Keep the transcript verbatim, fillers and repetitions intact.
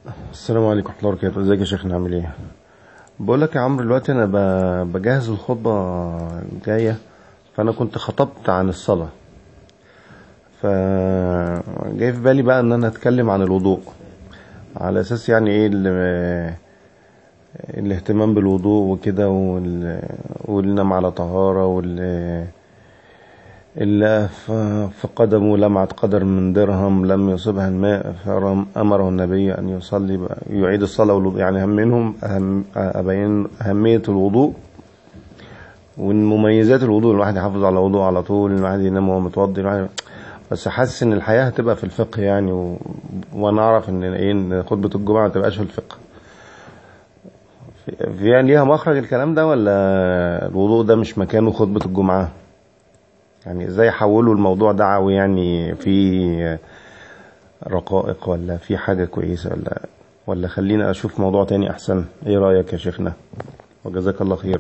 السلام عليكم ورحمة الله وبركاته. ازيك يا شيخنا، عامل ايه؟ بقول لك يا عمرو، دلوقتي انا ب- بجهز الخطبة الجاية. فانا كنت خطبت عن الصلاة، فجاي في بالي بقى ان انا اتكلم عن الوضوء، على اساس يعني ايه ال- الاهتمام بالوضوء وكده، وال- والنم على طهارة، وال إلا ف- فقدمه لمعة قدر من درهم لم يصبها الماء، فأمره النبي أن يصلي بقى- يعيد الصلاة والوضوء. يعني هم منهم أهم أبين أهمية الوضوء ومن مميزات الوضوء، الواحد يحافظ على وضوء على طول، الواحد ينام وهو متوضي الواحد. بس حاسس إن الحياة هتبقى في الفقه يعني، و... وأنا أعرف إن إيه إن خطبة الجمعة ما تبقاش في الفقه. في في يعني ليها مخرج الكلام ده، ولا الوضوء ده مش مكانه خطبة الجمعة؟ يعني ازاي يحولوا الموضوع دعوي، يعني في رقائق ولا في حاجة كويسة، ولا ولا خلينا اشوف موضوع تاني احسن؟ ايه رأيك يا شيخنا؟ وجزاك الله خير.